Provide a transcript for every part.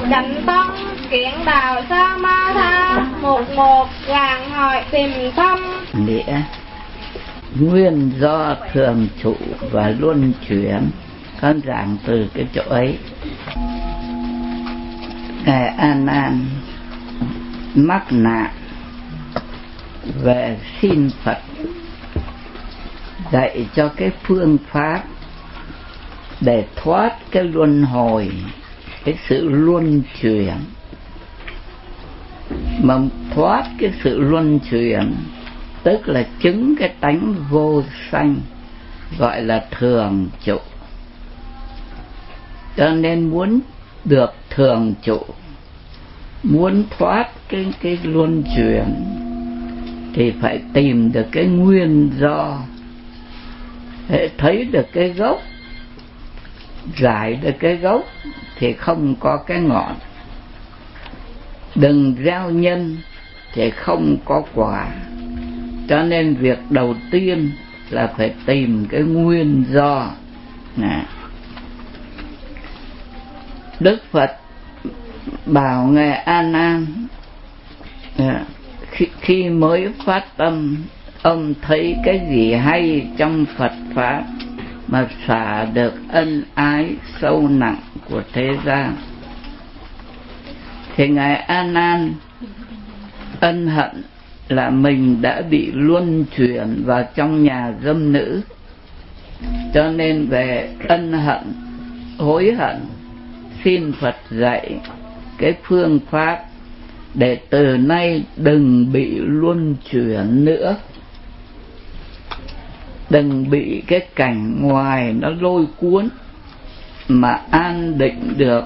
Chánh tông kiến đạo sa ma tha, một một gàng hỏi tìm thăm. Nghĩa nguyên do thường trụ và luân chuyển. Con giảng từ cái chỗ ấy. Ngài A Nan mắc nạn về xin Phật dạy cho cái phương pháp để thoát cái luân hồi, cái sự luân chuyển. Mà thoát cái sự luân chuyển tức là chứng cái tánh vô sanh, gọi là thường trụ. Cho nên muốn được thường trụ, muốn thoát cái luân chuyển thì phải tìm được cái nguyên do, thấy được cái gốc, giải được cái gốc thì không có cái ngọn. Đừng gieo nhân thì không có quả. Cho nên việc đầu tiên là phải tìm cái nguyên do. Đức Phật bảo Ngài A Nan khi mới phát tâm, ông thấy cái gì hay trong Phật pháp mà xả được ân ái sâu nặng của thế gian, thì Ngài A Nan ân hận là mình đã bị luân chuyển vào trong nhà dâm nữ. Cho nên về ân hận, hối hận, xin Phật dạy cái phương pháp để từ nay đừng bị luân chuyển nữa, đừng bị cái cảnh ngoài nó lôi cuốn, mà an định được.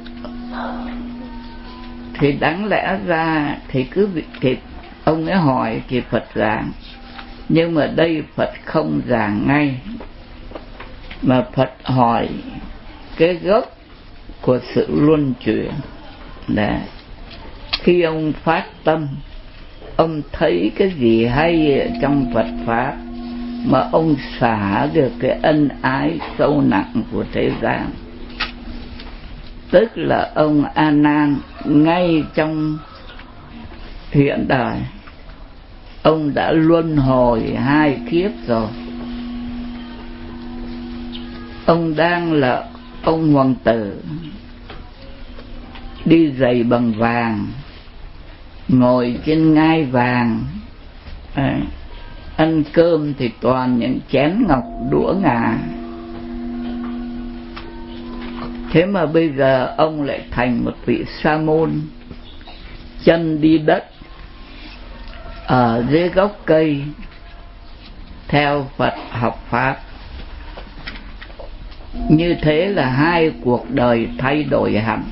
Thì đáng lẽ ra thì cứ thì ông ấy hỏi thì Phật giảng, nhưng mà đây Phật không giảng ngay, mà Phật hỏi cái gốc của sự luân chuyển. Đấy. Khi ông phát tâm, ông thấy cái gì hay ở trong Phật pháp mà ông xả được cái ân ái sâu nặng của thế gian, tức là ông A Nan ngay trong hiện đời ông đã luân hồi 2 kiếp rồi. Ông đang là ông hoàng tử, đi giày bằng vàng, ngồi trên ngai vàng, ăn cơm thì toàn những chén ngọc đũa ngà. Thế mà bây giờ ông lại thành một vị sa môn, chân đi đất, ở dưới gốc cây theo Phật học pháp. Như thế là 2 cuộc đời thay đổi hẳn.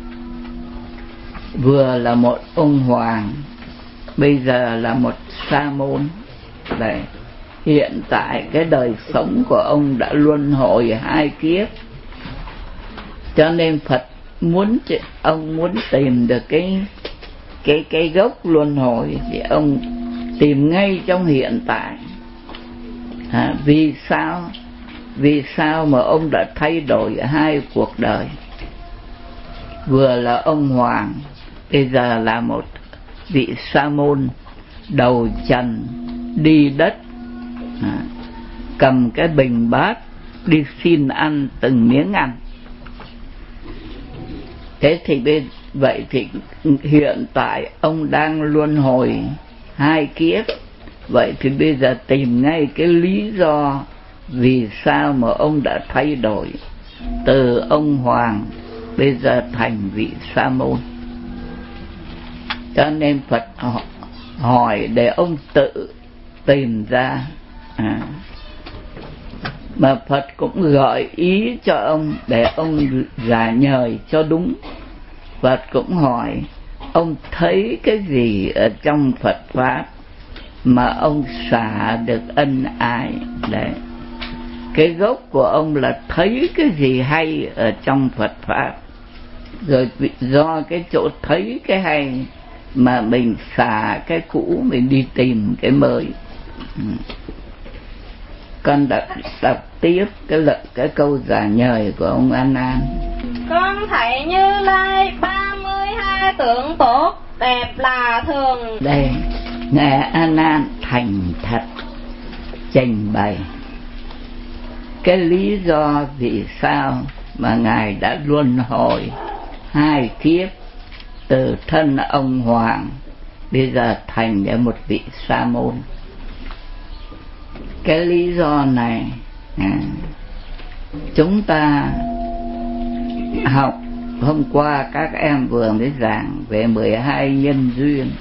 Vừa là một ông hoàng, bây giờ là một sa môn. Đấy. Hiện tại cái đời sống của ông đã luân hồi 2 kiếp. Cho nên Phật ông muốn tìm được cái gốc luân hồi thì ông tìm ngay trong hiện tại. Vì sao mà ông đã thay đổi 2 cuộc đời? Vừa là ông hoàng, bây giờ là một vị sa môn đầu trần, đi đất, cầm cái bình bát đi xin ăn từng miếng ăn. Thế thì vậy thì hiện tại ông đang luân hồi 2 kiếp. Vậy thì bây giờ tìm ngay cái lý do vì sao mà ông đã thay đổi từ ông hoàng bây giờ thành vị sa môn. Cho nên Phật hỏi để ông tự tìm ra. Mà Phật cũng gợi ý cho ông để ông giải nhời cho đúng. Phật cũng hỏi ông thấy cái gì ở trong Phật pháp mà ông xả được ân ái. Đấy. Cái gốc của ông là thấy cái gì hay ở trong Phật pháp, rồi do cái chỗ thấy cái hay mà mình xả cái cũ, mình đi tìm cái mới. Con đọc tiếp cái câu giải nhời của ông A Nan. Con thấy Như Lai ba tưởng tốt đẹp là thường. Đây Ngài A Nan thành thật trình bày cái lý do vì sao mà Ngài đã luân hồi 2 kiếp từ thân ông hoàng bây giờ thành để một vị sa môn. Cái lý do này chúng ta học hôm qua các em vừa mới giảng về 12 nhân duyên,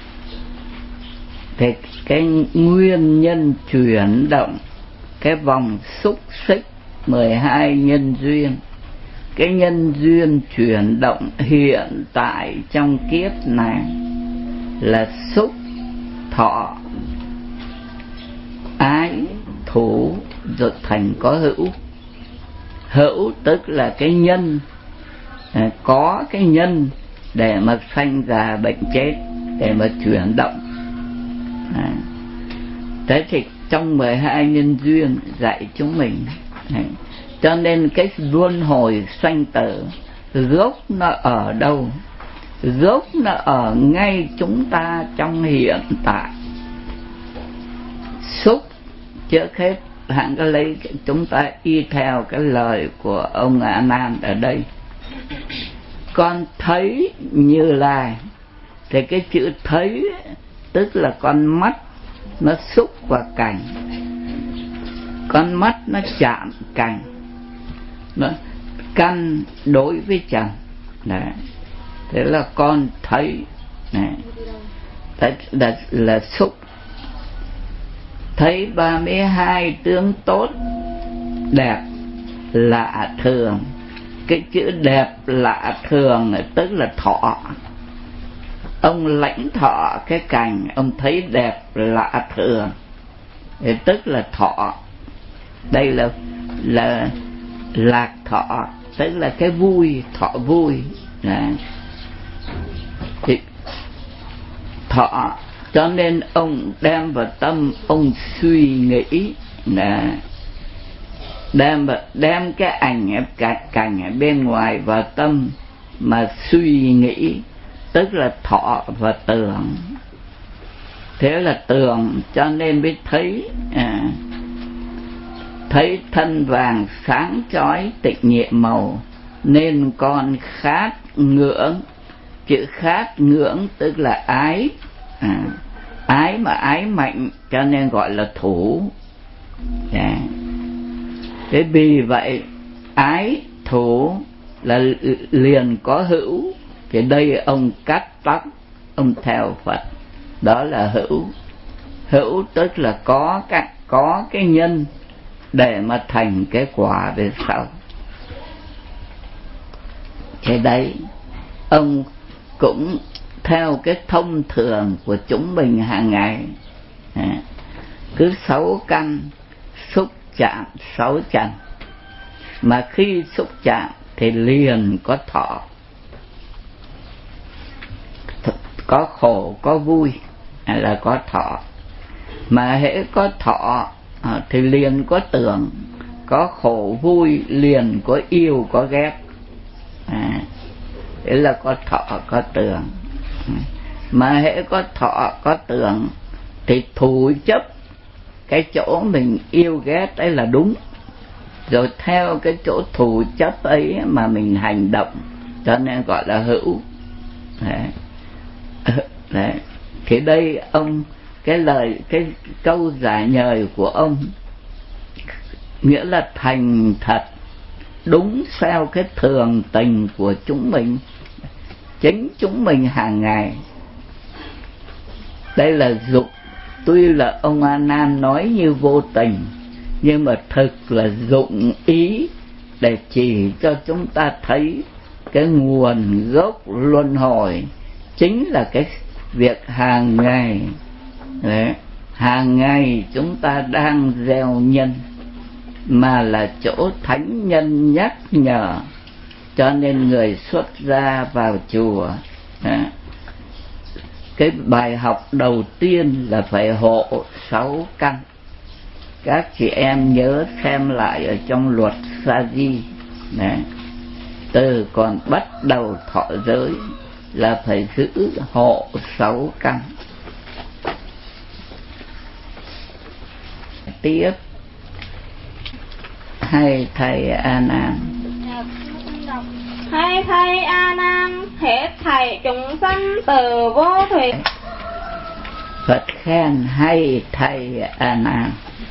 thì cái nguyên nhân chuyển động cái vòng xúc xích 12 nhân duyên, cái nhân duyên chuyển động hiện tại trong kiếp này là xúc, thọ, ái, thủ rồi thành có hữu. Hữu tức là cái nhân, có cái nhân để mà sanh già bệnh chết, để mà chuyển động. Thế thì trong 12 nhân duyên dạy chúng mình, cho nên cái luân hồi sanh tử gốc nó ở đâu? Gốc nó ở ngay chúng ta trong hiện tại. Xúc trước hết hẳn có lấy chúng ta y theo cái lời của ông A Nan ở đây. Con thấy Như Lai, thì cái chữ thấy tức là con mắt nó xúc vào cảnh, con mắt nó chạm cảnh, nó căn đối với trần. Thế là con thấy này, là xúc. Thấy 32 tướng tốt đẹp lạ thường. Cái chữ đẹp lạ thường tức là thọ. Ông lãnh thọ cái cảnh, ông thấy đẹp lạ thường, tức là thọ. Đây là lạc thọ, tức là cái vui, thọ vui. Thì thọ, cho nên ông đem vào tâm, ông suy nghĩ, đem cái cảnh ở bên ngoài vào tâm mà suy nghĩ, tức là thọ và tưởng. Thế là tưởng, cho nên mới thấy thân vàng sáng chói tịnh nhiệm màu, nên con khát ngưỡng. Chữ khát ngưỡng tức là ái, ái mà ái mạnh cho nên gọi là thủ. Thế vì vậy ái thủ là liền có hữu. Thì đây ông cắt tóc, ông theo Phật, đó là hữu. Hữu tức là có cái nhân để mà thành cái quả về sau. Thế đấy, ông cũng theo cái thông thường của chúng mình hàng ngày, cứ 6 căn xúc chạm 6 trần, mà khi xúc chạm thì liền có thọ, có khổ có vui là có thọ. Mà hễ có thọ thì liền có tưởng, có khổ vui liền có yêu có ghét. Đấy là có thọ có tưởng. Mà hễ có thọ có tưởng thì thủ chấp cái chỗ mình yêu ghét ấy là đúng, rồi theo cái chỗ thủ chấp ấy mà mình hành động, cho nên gọi là hữu. Đấy. Thì đây ông, cái câu giải nhời của ông nghĩa là thành thật đúng theo cái thường tình của chúng mình, chính chúng mình hàng ngày. Đây là dụng. Tuy là ông A Nan nói như vô tình, nhưng mà thực là dụng ý để chỉ cho chúng ta thấy cái nguồn gốc luân hồi chính là cái việc hàng ngày. Đấy, hàng ngày chúng ta đang gieo nhân, mà là chỗ thánh nhân nhắc nhở. Cho nên người xuất gia vào chùa, cái bài học đầu tiên là phải hộ 6 căn. Các chị em nhớ xem lại ở trong luật Sa Di, từ còn bắt đầu thọ giới là phải giữ hộ 6 căn. Tiếp hay thầy A Nan. Hay thầy A Nan, hết thảy chúng sanh từ vô thủy. Phật khen hay thầy A Nan.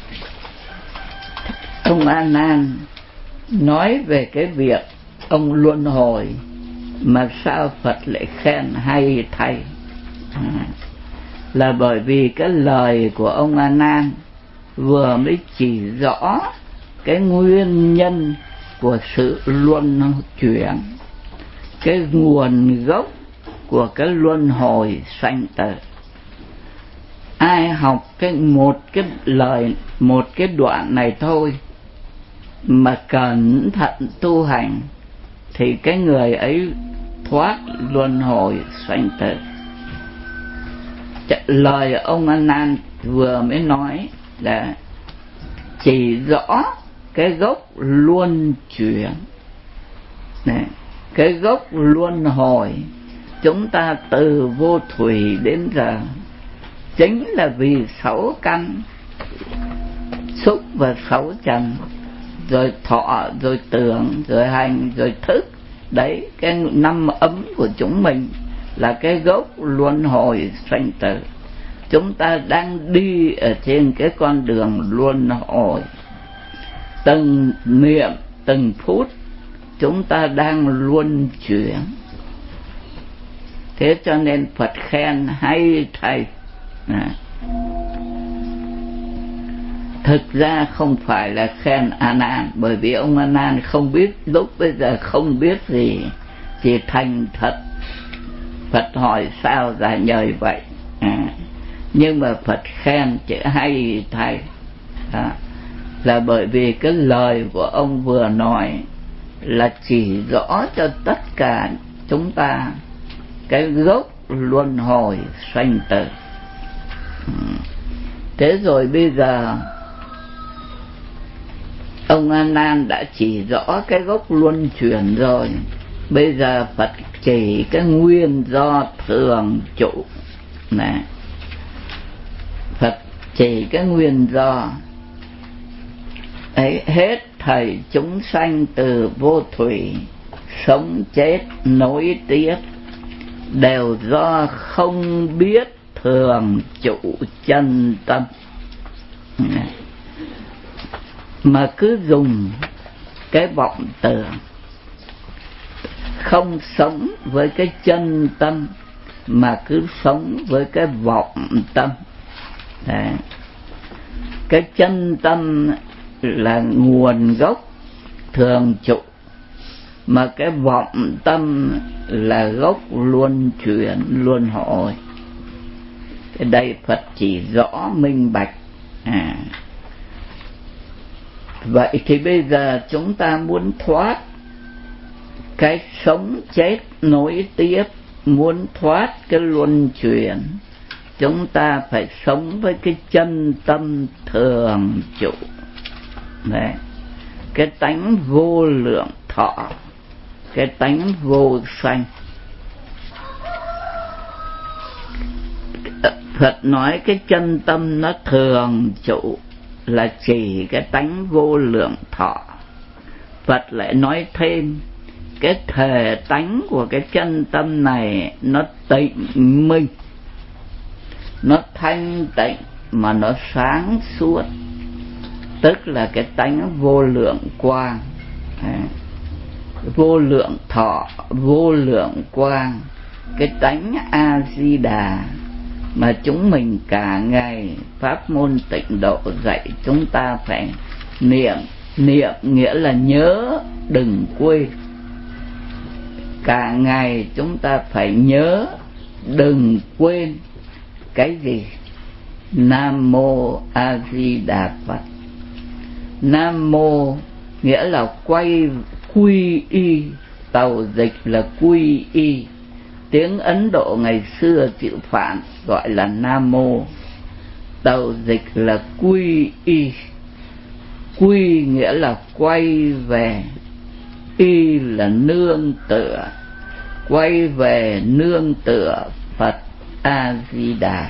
Ông A Nan nói về cái việc ông luân hồi, mà sao Phật lại khen hay thầy? Là bởi vì cái lời của ông A Nan vừa mới chỉ rõ cái nguyên nhân của sự luân chuyển, cái nguồn gốc của cái luân hồi sanh tử. Ai học một cái đoạn này thôi mà cẩn thận tu hành thì cái người ấy thoát luân hồi sanh tử. Lời ông A Nan vừa mới nói là chỉ rõ cái gốc luân chuyển này, cái gốc luân hồi. Chúng ta từ vô thủy đến giờ chính là vì 6 căn xúc và 6 trần, rồi thọ, rồi tưởng, rồi hành, rồi thức. Đấy, cái 5 ấm của chúng mình là cái gốc luân hồi sanh tử. Chúng ta đang đi ở trên cái con đường luân hồi. Từng niệm, từng phút chúng ta đang luân chuyển. Thế cho nên Phật khen hay thầy. Thực ra không phải là khen A Nan, bởi vì ông A Nan không biết, lúc bây giờ không biết gì, chỉ thành thật. Phật hỏi sao ra nhời vậy. Nhưng mà Phật khen chữ hay thầy là bởi vì cái lời của ông vừa nói là chỉ rõ cho tất cả chúng ta cái gốc luân hồi sanh tử. Thế rồi bây giờ ông A Nan đã chỉ rõ cái gốc luân chuyển rồi, bây giờ Phật chỉ cái nguyên do thường trụ này. Phật chỉ cái nguyên do ấy, hết thảy chúng sanh từ vô thủy, sống chết nối tiếp đều do không biết thường trụ chân tâm, mà cứ dùng cái vọng tưởng, không sống với cái chân tâm mà cứ sống với cái vọng tâm. Đấy. Cái chân tâm là nguồn gốc thường trụ, mà cái vọng tâm là gốc luân chuyển luân hồi. Cái đây Phật chỉ rõ minh bạch. Vậy thì bây giờ chúng ta muốn thoát cái sống chết nối tiếp, muốn thoát cái luân chuyển, chúng ta phải sống với cái chân tâm thường trụ. Đấy. Cái tánh vô lượng thọ, cái tánh vô sanh. Phật nói cái chân tâm nó thường trụ là chỉ cái tánh vô lượng thọ. Phật lại nói thêm cái thể tánh của cái chân tâm này nó tịnh minh, nó thanh tịnh mà nó sáng suốt, tức là cái tánh vô lượng quang. Vô lượng thọ, vô lượng quang, cái tánh A Di Đà mà chúng mình cả ngày pháp môn tịnh độ dạy chúng ta phải niệm. Niệm nghĩa là nhớ đừng quên. Cả ngày chúng ta phải nhớ đừng quên cái gì? Nam Mô A Di Đà Phật. Nam Mô nghĩa là quy y, tàu dịch là quy y. Tiếng Ấn Độ ngày xưa chữ Phạn gọi là Nam Mô, tàu dịch là quy y. Quy nghĩa là quay về, y là nương tựa. quay về nương tựa Phật A Di Đà.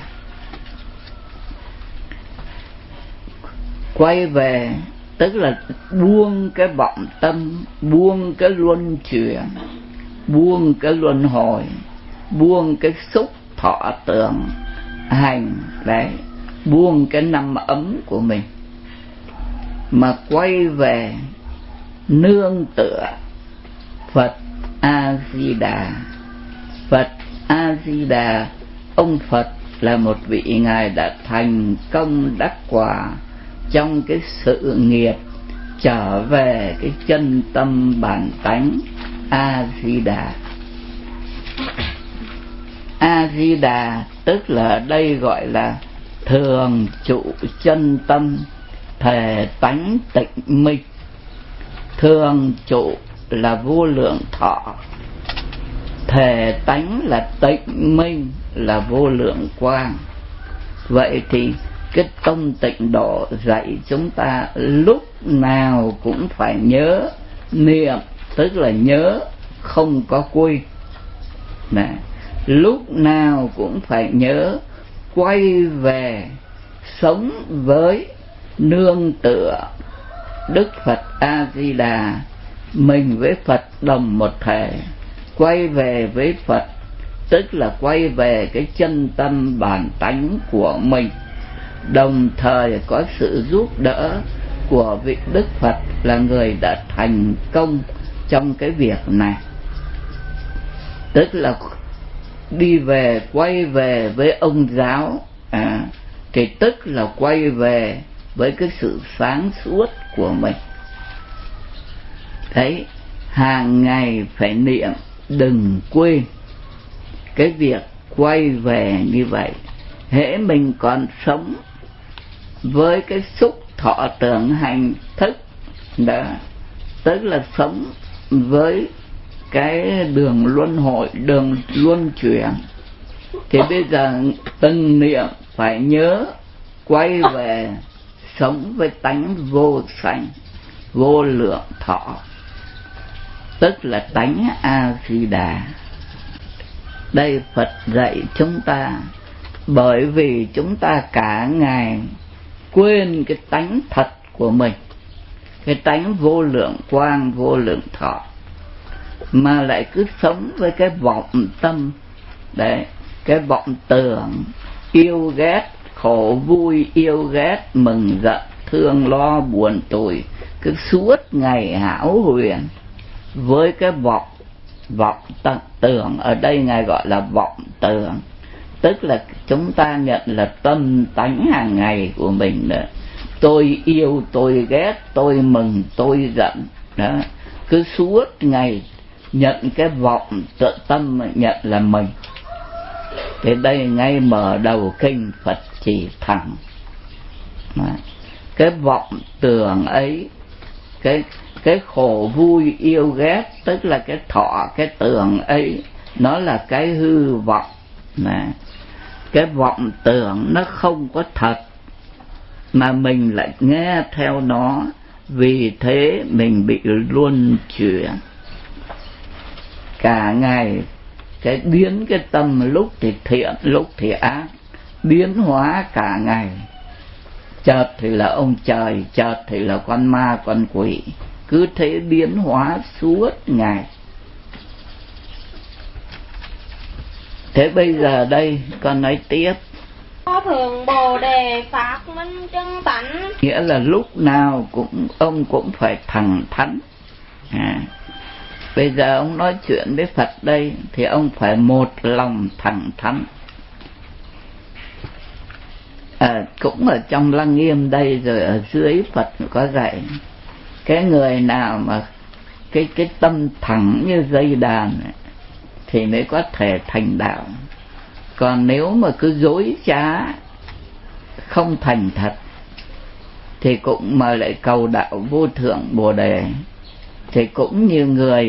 Quay về tức là buông cái vọng tâm, buông cái luân chuyển, buông cái luân hồi, buông cái xúc thọ tưởng hành đấy, buông cái năm ấm của mình mà quay về nương tựa Phật A Di Đà. Phật A Di Đà, ông Phật là một vị ngài đã thành công đắc quả trong cái sự nghiệp trở về cái chân tâm bản tánh A Di Đà. A Di Đà tức là ở đây gọi là thường trụ chân tâm thể tánh tịnh minh. Thường trụ là vô lượng thọ, thể tánh là tịnh minh, là vô lượng quang. Vậy thì cái tông tịnh độ dạy chúng ta lúc nào cũng phải nhớ niệm, tức là nhớ không có quên. Lúc nào cũng phải nhớ quay về sống với nương tựa Đức Phật A Di Đà. Mình với Phật đồng một thể, quay về với Phật tức là quay về cái chân tâm bản tánh của mình, đồng thời có sự giúp đỡ của vị Đức Phật là người đã thành công trong cái việc này. Tức là đi về, quay về với ông giáo, thì tức là quay về với cái sự sáng suốt của mình. Đấy, hàng ngày phải niệm, đừng quên cái việc quay về như vậy. Hễ mình còn sống với cái xúc thọ tưởng hành thức đó, tức là sống với cái đường luân hồi, đường luân chuyển, thì bây giờ từng niệm phải nhớ quay về sống với tánh vô sanh, vô lượng thọ, tức là tánh A Di Đà. Đây Phật dạy chúng ta, bởi vì chúng ta cả ngày quên cái tánh thật của mình, cái tánh vô lượng quang, vô lượng thọ, mà lại cứ sống với cái vọng tâm đấy, cái vọng tưởng, yêu ghét, khổ vui, yêu ghét, mừng giận, thương lo, buồn tủi, cứ suốt ngày hão huyền với cái vọng tưởng. Ở đây ngài gọi là vọng tưởng, tức là chúng ta nhận là tâm tánh hàng ngày của mình nữa. Tôi yêu, tôi ghét, tôi mừng, tôi giận đó, cứ suốt ngày nhận cái vọng tự tâm nhận là mình. Thế đây ngay mở đầu kinh Phật chỉ thẳng cái vọng tưởng ấy, cái khổ vui yêu ghét, tức là cái thọ, cái tưởng ấy, nó là cái hư vọng. Cái vọng tưởng nó không có thật, mà mình lại nghe theo nó, vì thế mình bị luân chuyển. Cả ngày cái biến cái tâm, lúc thì thiện, lúc thì ác, biến hóa cả ngày. Chợt thì là ông trời, chợt thì là con ma, con quỷ, cứ thế biến hóa suốt ngày. Thế bây giờ đây con nói tiếp. Có thường Bồ Đề Pháp Minh chân tánh, nghĩa là lúc nào ông cũng phải thẳng thắn. Bây giờ ông nói chuyện với Phật đây thì ông phải một lòng thẳng thắn. Cũng ở trong Lăng Nghiêm đây, rồi ở dưới Phật có dạy cái người nào mà cái tâm thẳng như dây đàn ấy, thì mới có thể thành đạo. Còn nếu mà cứ dối trá không thành thật thì cũng mà lại cầu đạo vô thượng Bồ Đề, thì cũng như người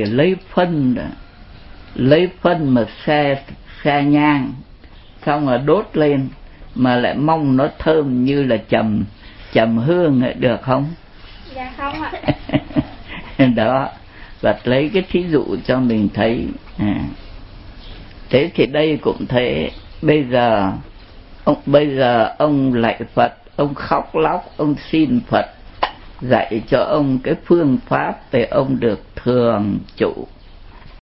lấy phân mà xe nhang xong rồi đốt lên mà lại mong nó thơm như là trầm hương ấy, được không? Dạ không ạ. Đó, và lấy cái thí dụ cho mình thấy. Thế thì đây cũng thế. Bây giờ ông lạy Phật, ông khóc lóc, ông xin Phật dạy cho ông cái phương pháp để ông được thường trụ